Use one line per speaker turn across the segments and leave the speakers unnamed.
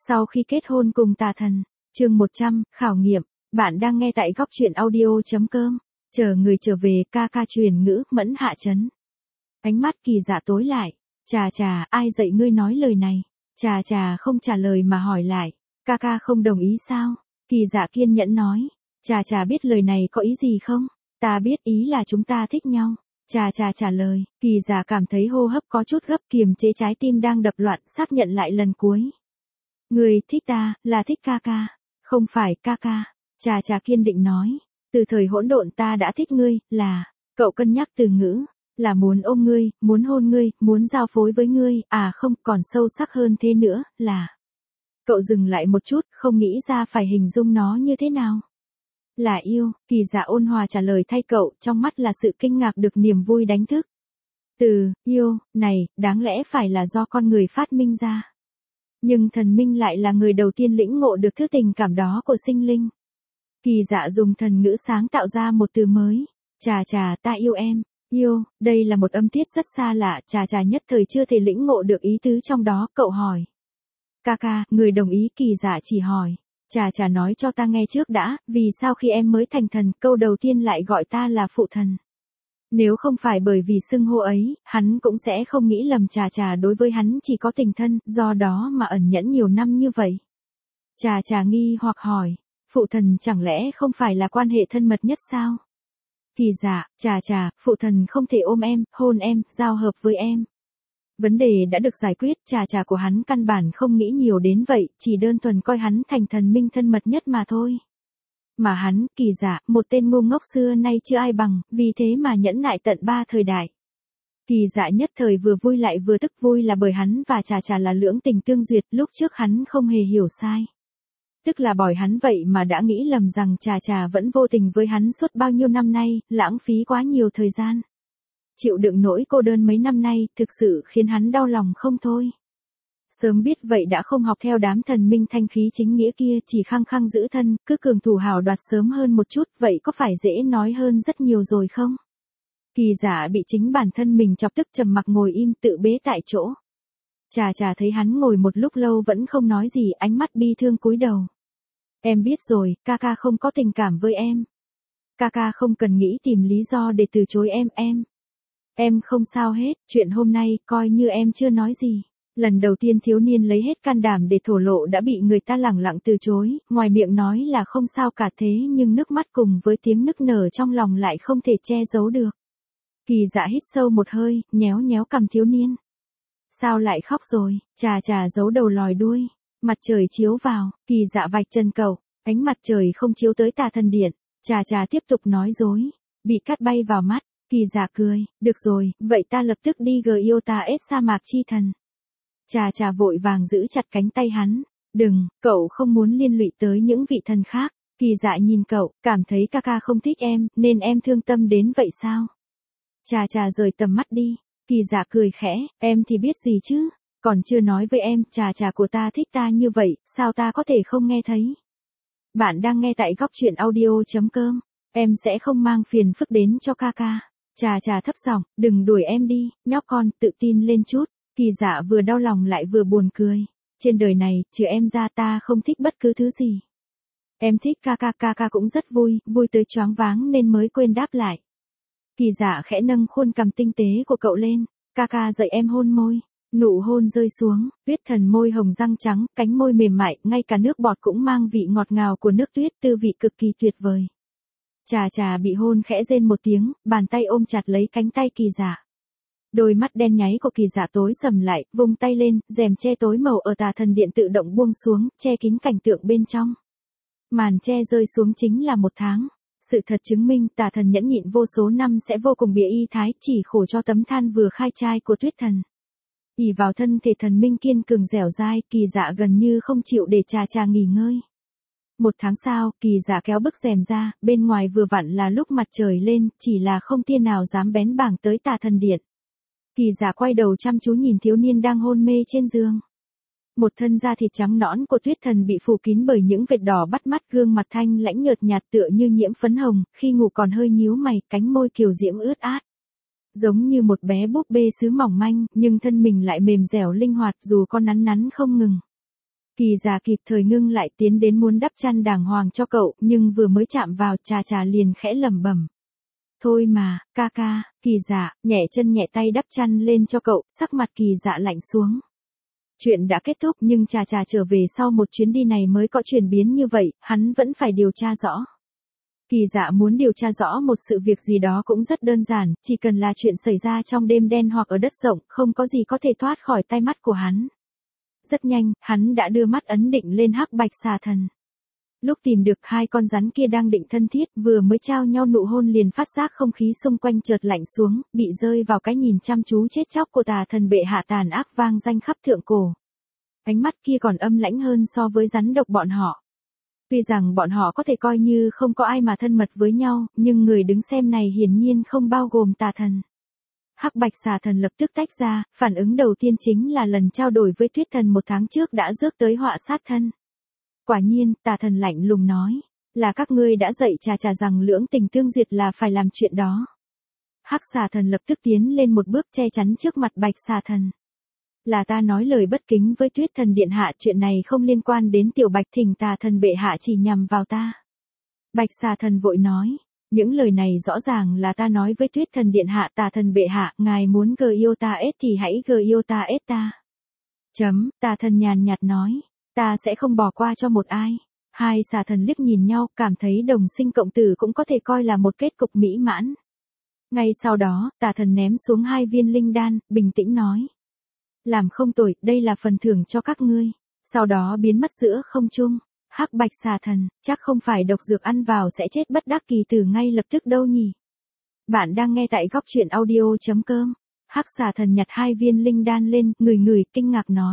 Sau khi kết hôn cùng tà thần, chương 100, khảo nghiệm, bạn đang nghe tại góc truyện audio.com, chờ người trở về ca ca truyền ngữ mẫn hạ chấn. Ánh mắt Kỳ Dạ tối lại, chà, ai dạy ngươi nói lời này, chà không trả lời mà hỏi lại, ca ca không đồng ý sao? Kỳ Dạ kiên nhẫn nói, chà biết lời này có ý gì không? Ta biết ý là chúng ta thích nhau. Chà trả lời, Kỳ Dạ cảm thấy hô hấp có chút gấp, kiềm chế trái tim đang đập loạn, xác nhận lại lần cuối. Ngươi thích ta, là thích ca ca, không phải ca ca. Chà kiên định nói, từ thời hỗn độn ta đã thích ngươi, là, cậu cân nhắc từ ngữ, là muốn ôm ngươi, muốn hôn ngươi, muốn giao phối với ngươi, à không, còn sâu sắc hơn thế nữa, là. Cậu dừng lại một chút, không nghĩ ra phải hình dung nó như thế nào. Là yêu, Kỳ Dạ ôn hòa trả lời thay cậu, trong mắt là sự kinh ngạc được niềm vui đánh thức. Từ, yêu, này, đáng lẽ phải là do con người phát minh ra. Nhưng thần minh lại là người đầu tiên lĩnh ngộ được thứ tình cảm đó của sinh linh. Kỳ Dạ dùng thần ngữ sáng tạo ra một từ mới. Chà, ta yêu em. Yêu, đây là một âm tiết rất xa lạ, chà nhất thời chưa thể lĩnh ngộ được ý tứ trong đó, cậu hỏi. Ca, người đồng ý. Kỳ Dạ chỉ hỏi. Chà nói cho ta nghe trước đã, vì sao khi em mới thành thần, câu đầu tiên lại gọi ta là phụ thần. Nếu không phải bởi vì xưng hô ấy, hắn cũng sẽ không nghĩ lầm chà đối với hắn chỉ có tình thân, do đó mà ẩn nhẫn nhiều năm như vậy. Chà nghi hoặc hỏi, phụ thần chẳng lẽ không phải là quan hệ thân mật nhất sao? Kỳ Dạ, chà, phụ thần không thể ôm em, hôn em, giao hợp với em. Vấn đề đã được giải quyết, chà của hắn căn bản không nghĩ nhiều đến vậy, chỉ đơn thuần coi hắn thành thần minh thân mật nhất mà thôi. Mà hắn, Kỳ Dạ, một tên ngu ngốc xưa nay chưa ai bằng, vì thế mà nhẫn nại tận 3 thời đại. Kỳ Dạ nhất thời vừa vui lại vừa tức, vui là bởi hắn và chà là lưỡng tình tương duyệt, lúc trước hắn không hề hiểu sai. Tức là bỏi hắn vậy mà đã nghĩ lầm rằng chà vẫn vô tình với hắn suốt bao nhiêu năm nay, lãng phí quá nhiều thời gian. Chịu đựng nỗi cô đơn mấy năm nay, thực sự khiến hắn đau lòng không thôi. Sớm biết vậy đã không học theo đám thần minh thanh khí chính nghĩa kia, chỉ khăng khăng giữ thân, cứ cường thủ hào đoạt sớm hơn một chút, vậy có phải dễ nói hơn rất nhiều rồi không? Kỳ Dạ bị chính bản thân mình chọc tức, trầm mặc ngồi im tự bế tại chỗ. Chà thấy hắn ngồi một lúc lâu vẫn không nói gì, ánh mắt bi thương cúi đầu. Em biết rồi, ca không có tình cảm với em. Ca không cần nghĩ tìm lý do để từ chối em. Em không sao hết, chuyện hôm nay coi như em chưa nói gì. Lần đầu tiên thiếu niên lấy hết can đảm để thổ lộ đã bị người ta lẳng lặng từ chối, ngoài miệng nói là không sao cả thế nhưng nước mắt cùng với tiếng nức nở trong lòng lại không thể che giấu được. Kỳ Dạ hít sâu một hơi, nhéo cằm thiếu niên. Sao lại khóc rồi? Chà giấu đầu lòi đuôi. Mặt trời chiếu vào, Kỳ Dạ vạch chân cậu, ánh mặt trời không chiếu tới tà thần điện. Chà tiếp tục nói dối, bị cát bay vào mắt. Kỳ Dạ cười, được rồi, vậy ta lập tức đi Gyota-S sa mạc chi thần. Chà vội vàng giữ chặt cánh tay hắn. Đừng, cậu không muốn liên lụy tới những vị thần khác. Kỳ Dạ nhìn cậu, cảm thấy ca không thích em, nên em thương tâm đến vậy sao? Chà rời tầm mắt đi. Kỳ Dạ cười khẽ, em thì biết gì chứ? Còn chưa nói với em, chà của ta thích ta như vậy, sao ta có thể không nghe thấy? Bạn đang nghe tại góc truyện audio.com. Em sẽ không mang phiền phức đến cho ca. Chà thấp giọng, đừng đuổi em đi, nhóc con, tự tin lên chút. Kỳ Dạ vừa đau lòng lại vừa buồn cười. Trên đời này, trừ em ra ta không thích bất cứ thứ gì. Em thích ca cũng rất vui tới choáng váng nên mới quên đáp lại. Kỳ Dạ khẽ nâng khuôn cằm tinh tế của cậu lên. Ca dạy em hôn môi. Nụ hôn rơi xuống, tuyết thần môi hồng răng trắng, cánh môi mềm mại, ngay cả nước bọt cũng mang vị ngọt ngào của nước tuyết, tư vị cực kỳ tuyệt vời. Chà bị hôn khẽ rên một tiếng, bàn tay ôm chặt lấy cánh tay Kỳ Dạ. Đôi mắt đen nháy của Kỳ Dạ tối sầm lại, vung tay lên, rèm che tối màu ở tà thần điện tự động buông xuống, che kín cảnh tượng bên trong. Màn che rơi xuống chính là 1 tháng. Sự thật chứng minh tà thần nhẫn nhịn vô số năm sẽ vô cùng bịa y thái, chỉ khổ cho tấm than vừa khai trai của tuyết thần. Ỷ vào thân thể thần minh kiên cường dẻo dai, Kỳ Dạ gần như không chịu để chà nghỉ ngơi. 1 tháng sau, Kỳ Dạ kéo bức rèm ra, bên ngoài vừa vặn là lúc mặt trời lên, chỉ là không tia nào dám bén bảng tới tà thần điện. Kỳ Dạ quay đầu chăm chú nhìn thiếu niên đang hôn mê trên giường. Một thân da thịt trắng nõn của tuyết thần bị phủ kín bởi những vệt đỏ bắt mắt, gương mặt thanh lãnh nhợt nhạt tựa như nhiễm phấn hồng, khi ngủ còn hơi nhíu mày, cánh môi kiều diễm ướt át. Giống như một bé búp bê sứ mỏng manh, nhưng thân mình lại mềm dẻo linh hoạt dù có nắn không ngừng. Kỳ giả kịp thời ngưng lại tiến đến muốn đắp chăn đàng hoàng cho cậu, nhưng vừa mới chạm vào Trà Trà liền khẽ lẩm bẩm. Thôi mà, ca ca, Kỳ giả, nhẹ chân nhẹ tay đắp chăn lên cho cậu, sắc mặt Kỳ dạ lạnh xuống. Chuyện đã kết thúc nhưng Trà Trà trở về sau một chuyến đi này mới có chuyển biến như vậy, hắn vẫn phải điều tra rõ. Kỳ dạ muốn điều tra rõ một sự việc gì đó cũng rất đơn giản, chỉ cần là chuyện xảy ra trong đêm đen hoặc ở đất rộng, không có gì có thể thoát khỏi tai mắt của hắn. Rất nhanh, hắn đã đưa mắt ấn định lên hắc bạch xà thần. Lúc tìm được hai con rắn kia đang định thân thiết, vừa mới trao nhau nụ hôn liền phát giác không khí xung quanh chợt lạnh xuống, bị rơi vào cái nhìn chăm chú chết chóc của tà thần bệ hạ tàn ác vang danh khắp thượng cổ. Ánh mắt kia còn âm lãnh hơn so với rắn độc bọn họ. Tuy rằng bọn họ có thể coi như không có ai mà thân mật với nhau, nhưng người đứng xem này hiển nhiên không bao gồm tà thần. Hắc bạch xà thần lập tức tách ra, phản ứng đầu tiên chính là lần trao đổi với tuyết thần một tháng trước đã rước tới họa sát thân. Quả nhiên, tà thần lạnh lùng nói, là các ngươi đã dạy Trà Trà rằng lưỡng tình tương duyệt là phải làm chuyện đó. Hắc xà thần lập tức tiến lên một bước che chắn trước mặt bạch xà thần. Là ta nói lời bất kính với tuyết thần điện hạ, chuyện này không liên quan đến tiểu bạch thỉnh tà thần bệ hạ chỉ nhằm vào ta. Bạch xà thần vội nói, những lời này rõ ràng là ta nói với tuyết thần điện hạ, tà thần bệ hạ, ngài muốn gờ yêu ta ết thì hãy gờ yêu ta ết ta. Tà thần nhàn nhạt nói, ta sẽ không bỏ qua cho một ai. Hai xà thần liếc nhìn nhau, cảm thấy đồng sinh cộng tử cũng có thể coi là một kết cục mỹ mãn. Ngay sau đó, tà thần ném xuống 2 viên linh đan, bình tĩnh nói. Làm không tồi, đây là phần thưởng cho các ngươi. Sau đó biến mất giữa không trung. Hắc bạch xà thần, chắc không phải độc dược ăn vào sẽ chết bất đắc kỳ tử ngay lập tức đâu nhỉ. Bạn đang nghe tại góc truyện audio.com. Hắc xà thần nhặt 2 viên linh đan lên, ngửi kinh ngạc nói.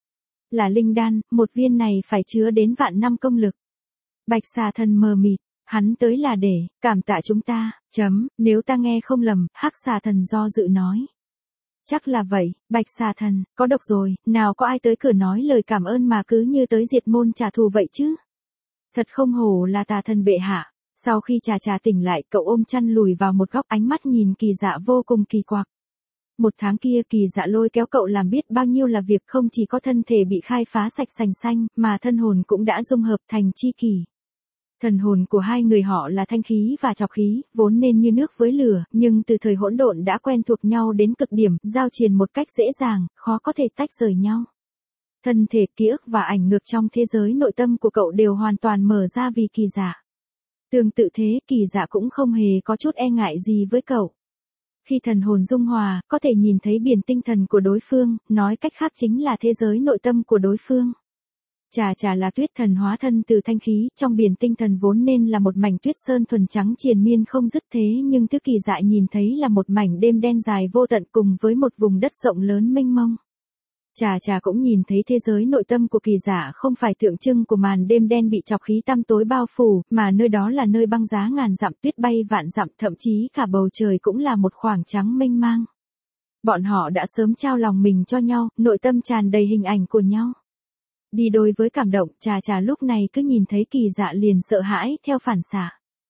Là linh đan, một viên này phải chứa đến vạn năm công lực. Bạch xà thần mờ mịt, hắn tới là để cảm tạ chúng ta. Nếu ta nghe không lầm, hắc xà thần do dự nói. Chắc là vậy, bạch xà thần, có độc rồi, nào có ai tới cửa nói lời cảm ơn mà cứ như tới diệt môn trả thù vậy chứ. Thật không hổ là tà thần bệ hạ. Sau khi Trà Trà tỉnh lại, cậu ôm chăn lùi vào một góc, ánh mắt nhìn Kỳ dạ vô cùng kỳ quặc. Một tháng kia Kỳ dạ lôi kéo cậu làm biết bao nhiêu là việc, không chỉ có thân thể bị khai phá sạch sành xanh, mà thân hồn cũng đã dung hợp thành chi kỷ. Thần hồn của hai người họ là thanh khí và trọc khí, vốn nên như nước với lửa, nhưng từ thời hỗn độn đã quen thuộc nhau đến cực điểm, giao truyền một cách dễ dàng, khó có thể tách rời nhau. Thân thể, ký ức và ảnh ngược trong thế giới nội tâm của cậu đều hoàn toàn mở ra vì Kỳ dạ. Tương tự thế, Kỳ dạ cũng không hề có chút e ngại gì với cậu. Khi thần hồn dung hòa, có thể nhìn thấy biển tinh thần của đối phương, nói cách khác chính là thế giới nội tâm của đối phương. Trà Trà là tuyết thần hóa thân từ thanh khí, trong biển tinh thần vốn nên là một mảnh tuyết sơn thuần trắng triền miên không dứt, thế nhưng thứ Kỳ dạ nhìn thấy là một mảnh đêm đen dài vô tận cùng với một vùng đất rộng lớn mênh mông. Trà Trà cũng nhìn thấy thế giới nội tâm của Kỳ dạ không phải tượng trưng của màn đêm đen bị trọc khí tăm tối bao phủ, mà nơi đó là nơi băng giá ngàn dặm, tuyết bay vạn dặm, thậm chí cả bầu trời cũng là một khoảng trắng mênh mang. Bọn họ đã sớm trao lòng mình cho nhau, nội tâm tràn đầy hình ảnh của nhau. Đi đôi với cảm động, Trà Trà lúc này cứ nhìn thấy Kỳ dạ liền sợ hãi, theo phản xạ.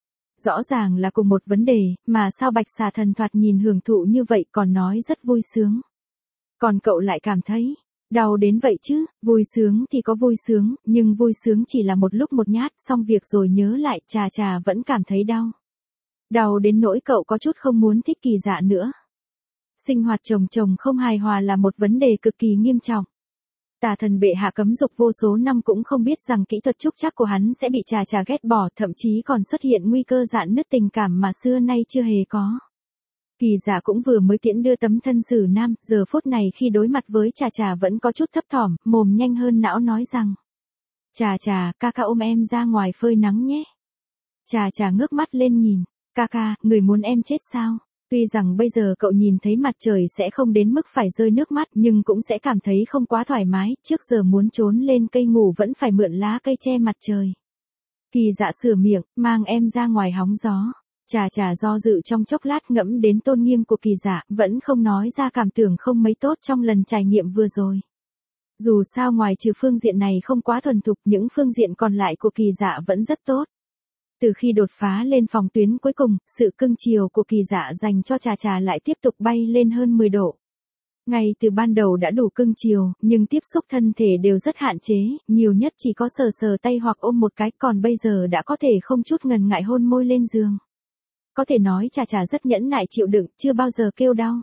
Rõ ràng là cùng một vấn đề, mà sao bạch xà thần thoạt nhìn hưởng thụ như vậy, còn nói rất vui sướng. Còn cậu lại cảm thấy đau đến vậy chứ. Vui sướng thì có vui sướng, nhưng vui sướng chỉ là một lúc một nhát, xong việc rồi nhớ lại, Trà Trà vẫn cảm thấy đau. Đau đến nỗi cậu có chút không muốn thích Kỳ dạ nữa. Sinh hoạt chồng không hài hòa là một vấn đề cực kỳ nghiêm trọng. Tà thần bệ hạ cấm dục vô số năm cũng không biết rằng kỹ thuật trúc trắc của hắn sẽ bị Trà Trà ghét bỏ, thậm chí còn xuất hiện nguy cơ rạn nứt tình cảm mà xưa nay chưa hề có. Kỳ dạ cũng vừa mới tiễn đưa tấm thân xử nam, giờ phút này khi đối mặt với Trà Trà vẫn có chút thấp thỏm, mồm nhanh hơn não nói rằng. Trà Trà, ca ca ôm em ra ngoài phơi nắng nhé. Trà Trà ngước mắt lên nhìn, ca ca, người muốn em chết sao? Tuy rằng bây giờ cậu nhìn thấy mặt trời sẽ không đến mức phải rơi nước mắt, nhưng cũng sẽ cảm thấy không quá thoải mái, trước giờ muốn trốn lên cây ngủ vẫn phải mượn lá cây che mặt trời. Kỳ dạ sửa miệng, mang em ra ngoài hóng gió. Trà Trà do dự trong chốc lát, ngẫm đến tôn nghiêm của Kỳ dạ, vẫn không nói ra cảm tưởng không mấy tốt trong lần trải nghiệm vừa rồi. Dù sao ngoài trừ phương diện này không quá thuần thục, những phương diện còn lại của Kỳ dạ vẫn rất tốt. Từ khi đột phá lên phòng tuyến cuối cùng, sự cưng chiều của Kỳ dạ dành cho Trà Trà lại tiếp tục bay lên hơn 10 độ. Ngay từ ban đầu đã đủ cưng chiều, nhưng tiếp xúc thân thể đều rất hạn chế, nhiều nhất chỉ có sờ sờ tay hoặc ôm một cái, còn bây giờ đã có thể không chút ngần ngại hôn môi lên giường. Có thể nói Trà Trà rất nhẫn nại chịu đựng, chưa bao giờ kêu đau.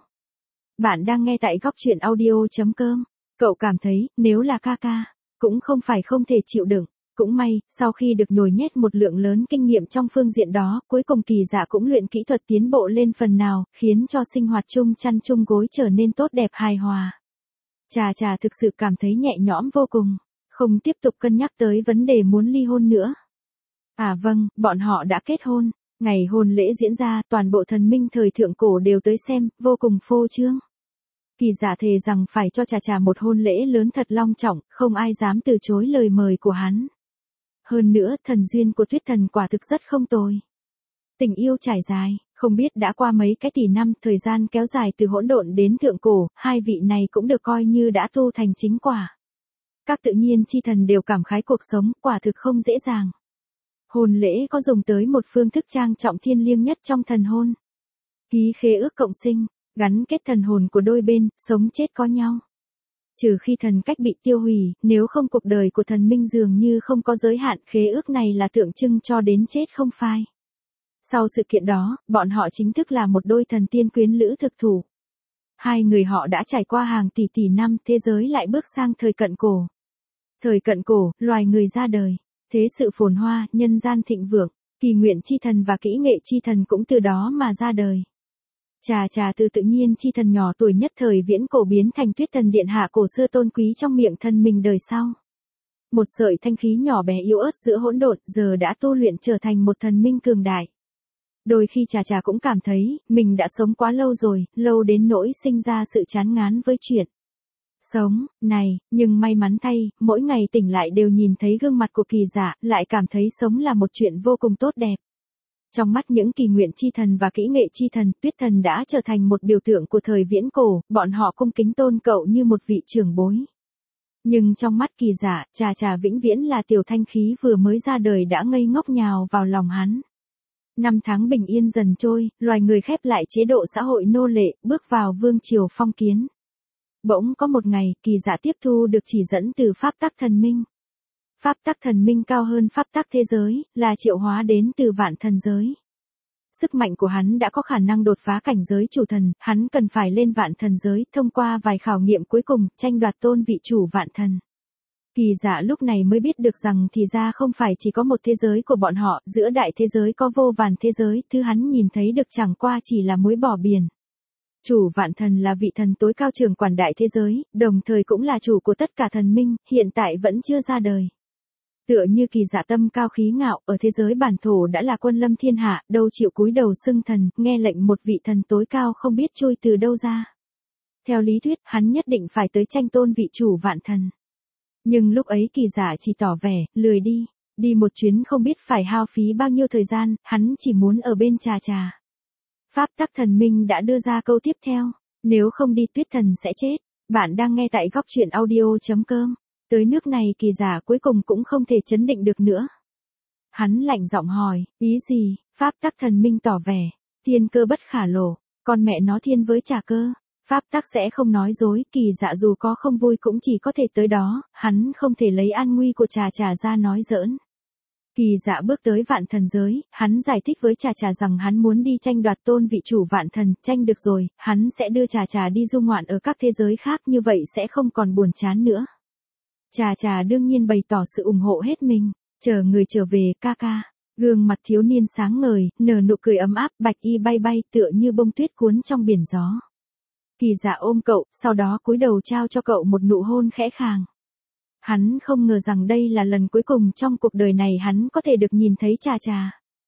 Bạn đang nghe tại góc truyện audio.com. Cậu cảm thấy, nếu là ca ca, cũng không phải không thể chịu đựng. Cũng may, sau khi được nhồi nhét một lượng lớn kinh nghiệm trong phương diện đó, cuối cùng Kỳ Dạ cũng luyện kỹ thuật tiến bộ lên phần nào, khiến cho sinh hoạt chung chăn chung gối trở nên tốt đẹp hài hòa. Trà Trà thực sự cảm thấy nhẹ nhõm vô cùng, không tiếp tục cân nhắc tới vấn đề muốn ly hôn nữa. À vâng, bọn họ đã kết hôn. Ngày hôn lễ diễn ra, toàn bộ thần minh thời thượng cổ đều tới xem, vô cùng phô trương. Kỳ Dạ thề rằng phải cho Trà Trà một hôn lễ lớn thật long trọng, không ai dám từ chối lời mời của hắn. Hơn nữa, thần duyên của Tuyết Thần quả thực rất không tồi. Tình yêu trải dài, không biết đã qua mấy cái tỷ năm, thời gian kéo dài từ hỗn độn đến thượng cổ, hai vị này cũng được coi như đã tu thành chính quả. Các tự nhiên chi thần đều cảm khái cuộc sống, quả thực không dễ dàng. Hôn lễ có dùng tới một phương thức trang trọng thiêng liêng nhất trong thần hôn. Ký khế ước cộng sinh, gắn kết thần hồn của đôi bên, sống chết có nhau. Trừ khi thần cách bị tiêu hủy, nếu không cuộc đời của thần minh dường như không có giới hạn, khế ước này là tượng trưng cho đến chết không phai. Sau sự kiện đó, bọn họ chính thức là một đôi thần tiên quyến lữ thực thụ. Hai người họ đã trải qua hàng tỷ tỷ năm, thế giới lại bước sang thời cận cổ. Thời cận cổ, loài người ra đời, thế sự phồn hoa, nhân gian thịnh vượng, kỳ nguyện chi thần và kỹ nghệ chi thần cũng từ đó mà ra đời. Trà Trà từ tự nhiên chi thần nhỏ tuổi nhất thời viễn cổ biến thành Tuyết Thần điện hạ cổ xưa tôn quý trong miệng thần mình đời sau. Một sợi thanh khí nhỏ bé yếu ớt giữa hỗn độn, giờ đã tu luyện trở thành một thần minh cường đại. Đôi khi Trà Trà cũng cảm thấy, mình đã sống quá lâu rồi, lâu đến nỗi sinh ra sự chán ngán với chuyện sống này, nhưng may mắn thay, mỗi ngày tỉnh lại đều nhìn thấy gương mặt của Kỳ Dạ, lại cảm thấy sống là một chuyện vô cùng tốt đẹp. Trong mắt những kỳ nguyện chi thần và kỹ nghệ chi thần, Tuyết Thần đã trở thành một biểu tượng của thời viễn cổ, bọn họ cung kính tôn cậu như một vị trưởng bối. Nhưng trong mắt Kỳ Dạ, Trà Trà vĩnh viễn là tiểu thanh khí vừa mới ra đời đã ngây ngốc nhào vào lòng hắn. Năm tháng bình yên dần trôi, loài người khép lại chế độ xã hội nô lệ, bước vào vương triều phong kiến. Bỗng có một ngày, Kỳ Dạ tiếp thu được chỉ dẫn từ pháp tắc thần minh. Pháp tắc thần minh cao hơn pháp tắc thế giới, là triệu hóa đến từ vạn thần giới. Sức mạnh của hắn đã có khả năng đột phá cảnh giới chủ thần, hắn cần phải lên vạn thần giới, thông qua vài khảo nghiệm cuối cùng, tranh đoạt tôn vị chủ vạn thần. Kỳ Dạ lúc này mới biết được rằng thì ra không phải chỉ có một thế giới của bọn họ, giữa đại thế giới có vô vàn thế giới, thứ hắn nhìn thấy được chẳng qua chỉ là muối bỏ biển. Chủ vạn thần là vị thần tối cao trưởng quản đại thế giới, đồng thời cũng là chủ của tất cả thần minh, hiện tại vẫn chưa ra đời. Tựa như Kỳ Dạ tâm cao khí ngạo, ở thế giới bản thổ đã là quân lâm thiên hạ, đâu chịu cúi đầu xưng thần, nghe lệnh một vị thần tối cao không biết trôi từ đâu ra. Theo lý thuyết, hắn nhất định phải tới tranh tôn vị chủ vạn thần. Nhưng lúc ấy Kỳ Dạ chỉ tỏ vẻ, lười đi một chuyến không biết phải hao phí bao nhiêu thời gian, hắn chỉ muốn ở bên Trà Trà. Pháp tắc thần minh đã đưa ra câu tiếp theo, nếu không đi Tuyết Thần sẽ chết. Bạn đang nghe tại góc truyện audio.com. Tới nước này Kỳ Dạ cuối cùng cũng không thể chấn định được nữa. Hắn lạnh giọng hỏi, ý gì? Pháp tắc thần minh tỏ vẻ, thiên cơ bất khả lộ, con mẹ nó thiên với Trà cơ. Pháp tắc sẽ không nói dối, Kỳ Dạ dù có không vui cũng chỉ có thể tới đó, hắn không thể lấy an nguy của Trà Trà ra nói giỡn. Kỳ Dạ bước tới vạn thần giới, hắn giải thích với Trà Trà rằng hắn muốn đi tranh đoạt tôn vị chủ vạn thần, tranh được rồi, hắn sẽ đưa Trà Trà đi du ngoạn ở các thế giới khác, như vậy sẽ không còn buồn chán nữa. Trà Trà đương nhiên bày tỏ sự ủng hộ hết mình, chờ người trở về ca ca. Gương mặt thiếu niên sáng ngời, nở nụ cười ấm áp, bạch y bay bay tựa như bông tuyết cuốn trong biển gió. Kỳ Dạ ôm cậu, sau đó cúi đầu trao cho cậu một nụ hôn khẽ khàng. Hắn không ngờ rằng đây là lần cuối cùng trong cuộc đời này hắn có thể được nhìn thấy Trà Trà.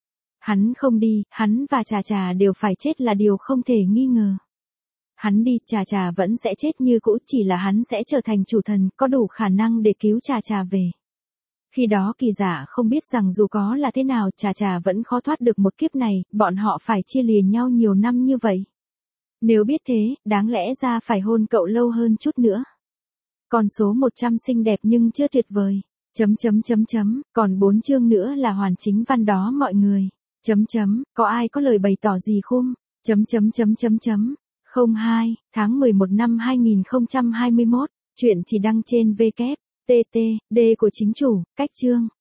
Hắn không đi, hắn và Trà Trà đều phải chết là điều không thể nghi ngờ. Hắn đi, Trà Trà vẫn sẽ chết như cũ, chỉ là hắn sẽ trở thành chủ thần, có đủ khả năng để cứu Trà Trà về. Khi đó Kỳ Dạ không biết rằng dù có là thế nào, Trà Trà vẫn khó thoát được một kiếp này, bọn họ phải chia lìa nhau nhiều năm như vậy. Nếu biết thế, đáng lẽ ra phải hôn cậu lâu hơn chút nữa. Con số 100 xinh đẹp nhưng chưa tuyệt vời. Còn 4 chương nữa là hoàn chính văn đó mọi người. Có ai có lời bày tỏ gì không? 02 tháng 11 năm 2021. Chuyện chỉ đăng trên WTT D của chính chủ, cách chương.